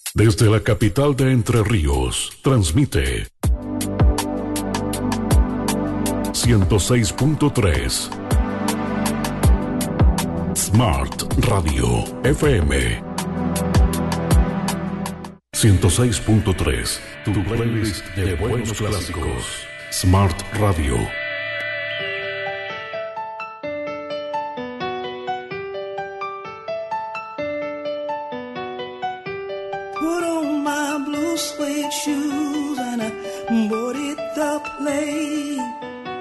Desde la capital de Entre Ríos, transmite 106.3 Smart Radio FM. 106.3, tu playlist de buenos clásicos. Smart Radio. Put on my blue suede shoes and I boarded the plane.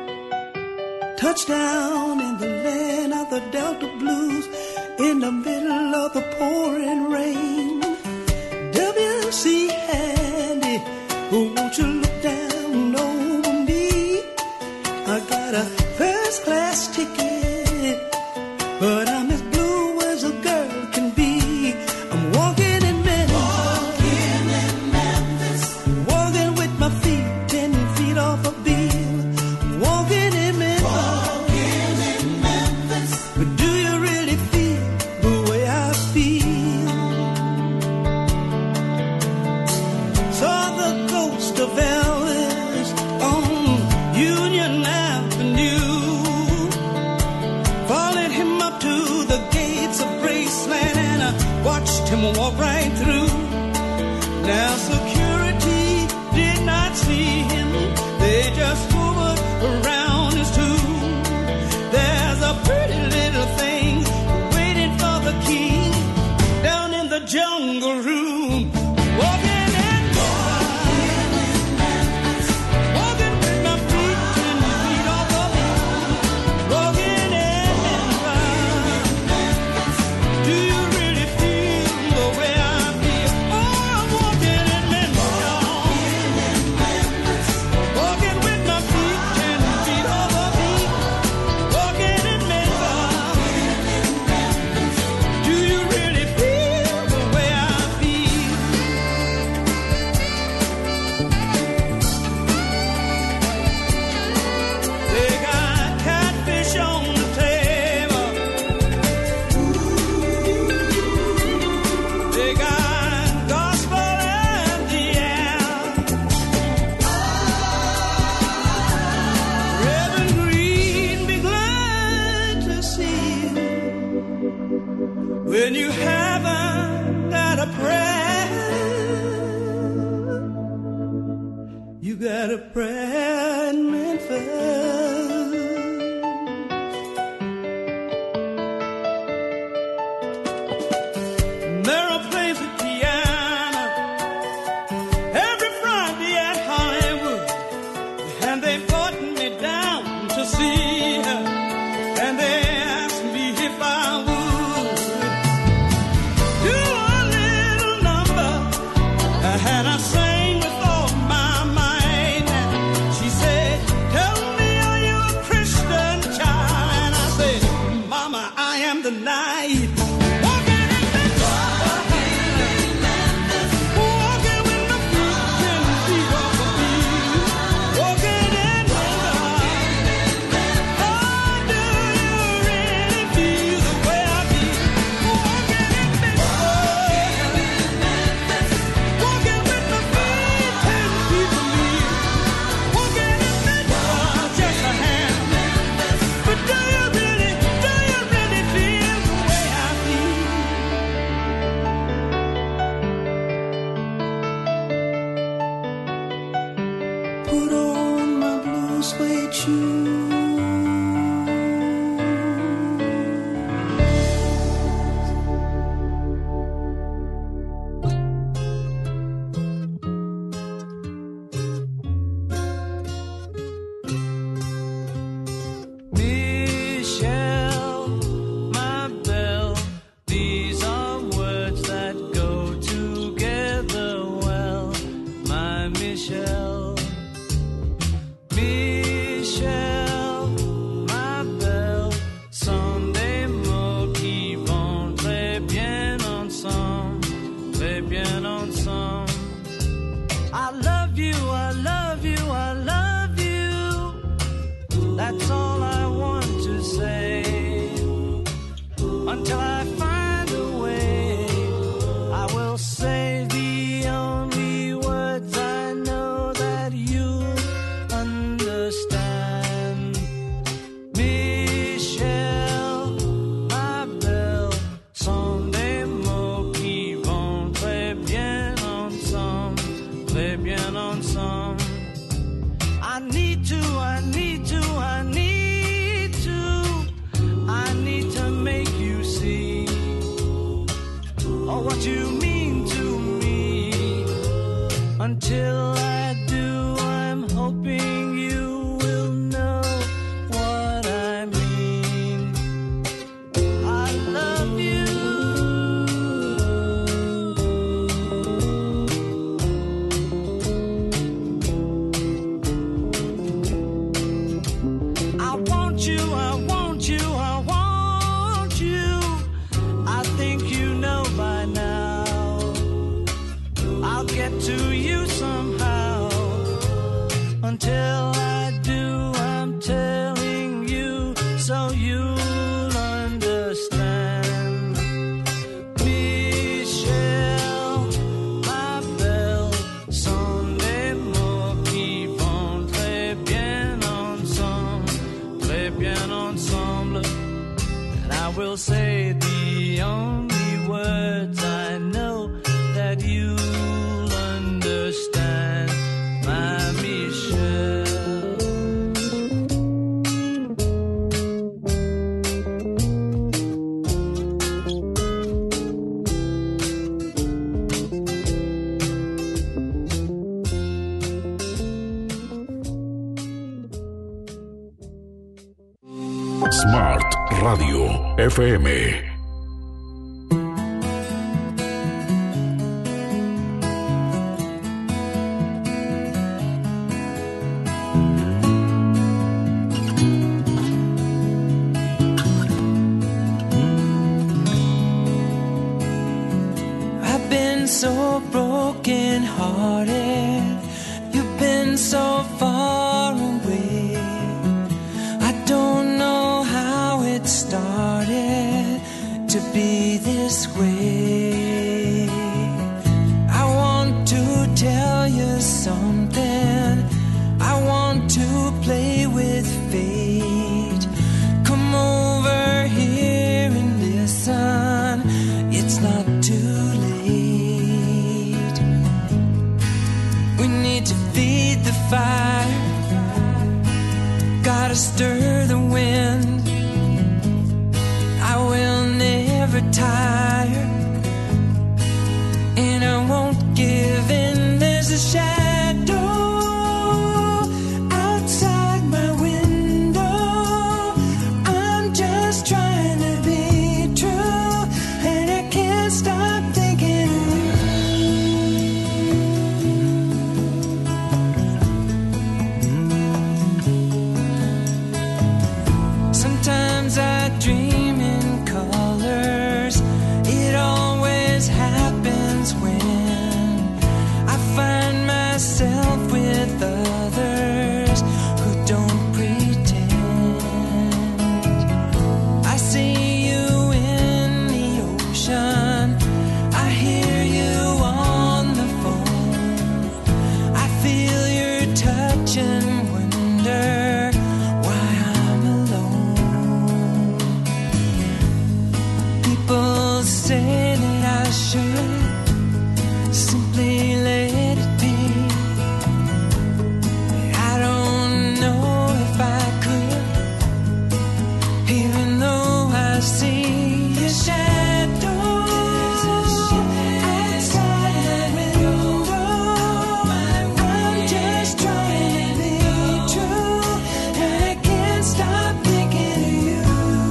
Touchdown in the land of the Delta Blues in the middle of the pouring rain. W.C. Handy, won't you look down over me? I got a first class ticket, but I'm as blue as a girl can be. I'm walking in Memphis, walking with my feet 10 feet off a beam. Walking in Memphis, but do you really feel the way I feel? Saw the ghost of Elvis on Union Avenue, followed him up to the gates of Graceland, and I watched him walk right through. Now security did not see him, they just hovered around his tomb. There's a pretty little thing waiting for the king down in the jungle room. Walking when you haven't got a prayer, you got a prayer in Memphis. Merrill plays the piano every Friday at Hollywood, and they brought me down to see her, and they asked me if I would do a little or what you mean to me. Until I do, I'm hoping you will know what I mean. I love you. I want you, I want you, I want you. I think you know by now. I'll get to you somehow. Until I do, I'm telling you so you'll understand. Michel, ma belle, sont des mots qui vont très bien ensemble. And I will say the only words I know that you'll understand, my Michel. Smart Radio FM. I've been so broken hearted. You've been so far away. I don't know how it started to be this way. I want to tell you something. I want to play with fate. Come over here and listen. It's not too late. We need to feed the fire. Gotta stir the wind. I will never tire, and I won't give in. There's a shadow outside my window. I'm just trying to be true, and I can't stop thinking of you. Sometimes I dream in colors. It always happens when I find myself with others who don't pretend. I see you in the ocean. I hear you on the phone. I feel your touch and wonder why I'm alone. People say that I should simply let it be. I don't know if I could, even though I see your shadow outside my window. I'm just trying to be true, and I can't stop thinking of you.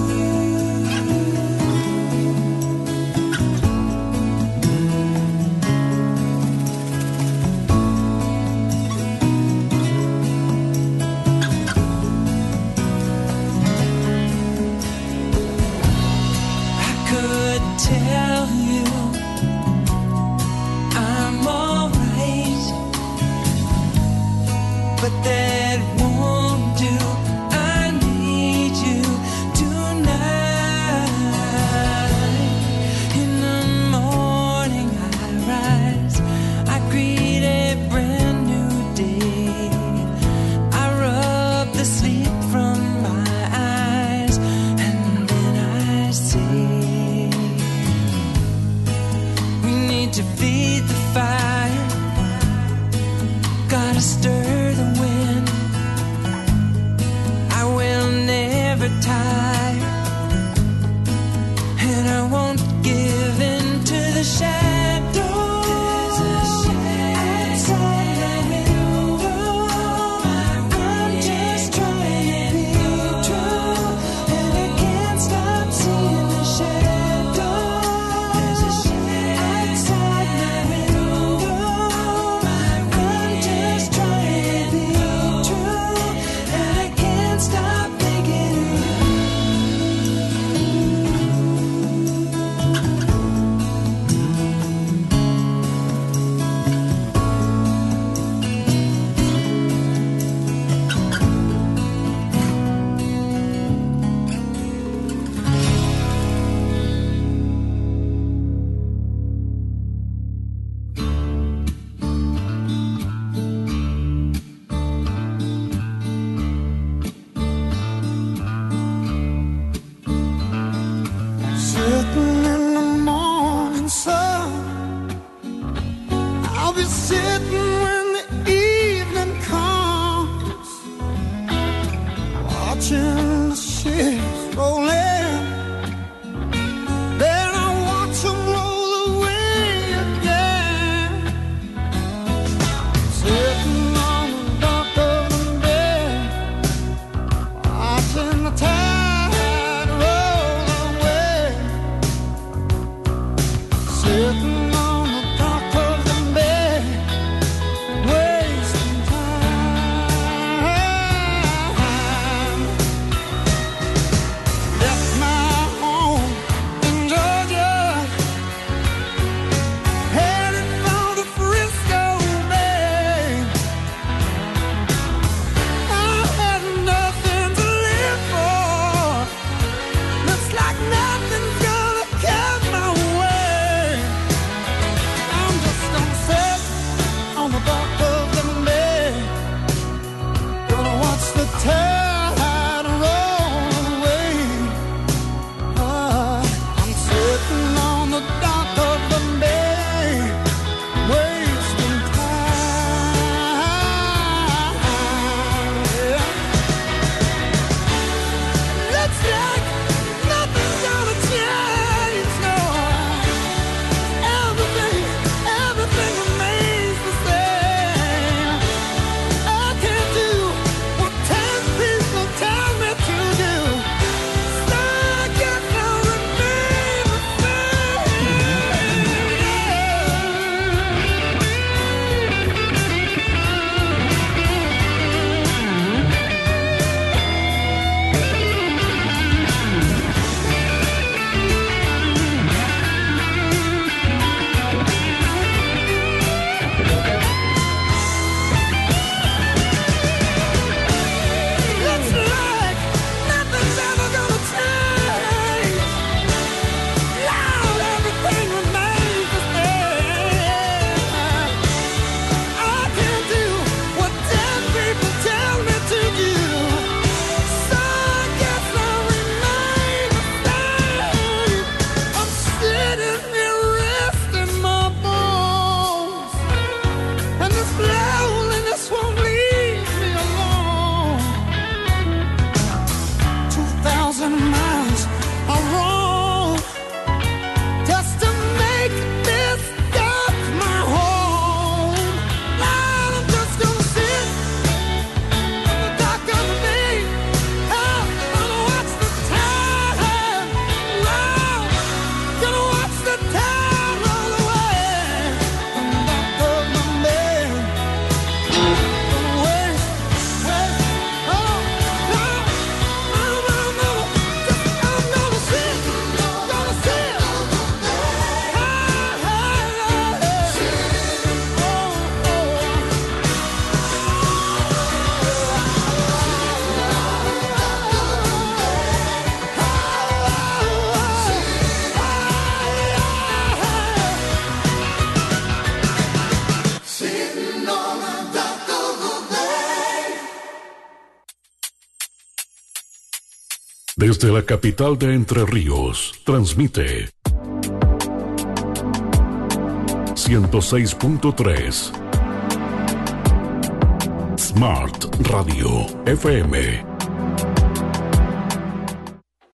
I could tell you I'm alright, but that won't do. I need you tonight. In the morning I rise, I greet a brand new day. I rub the sleep from my eyes, and then I say, we need to feed the fire. Gotta stir the wind. I will never tire, and I won't give in to the shadow Desde la capital de Entre Ríos, transmite 106.3 Smart Radio FM.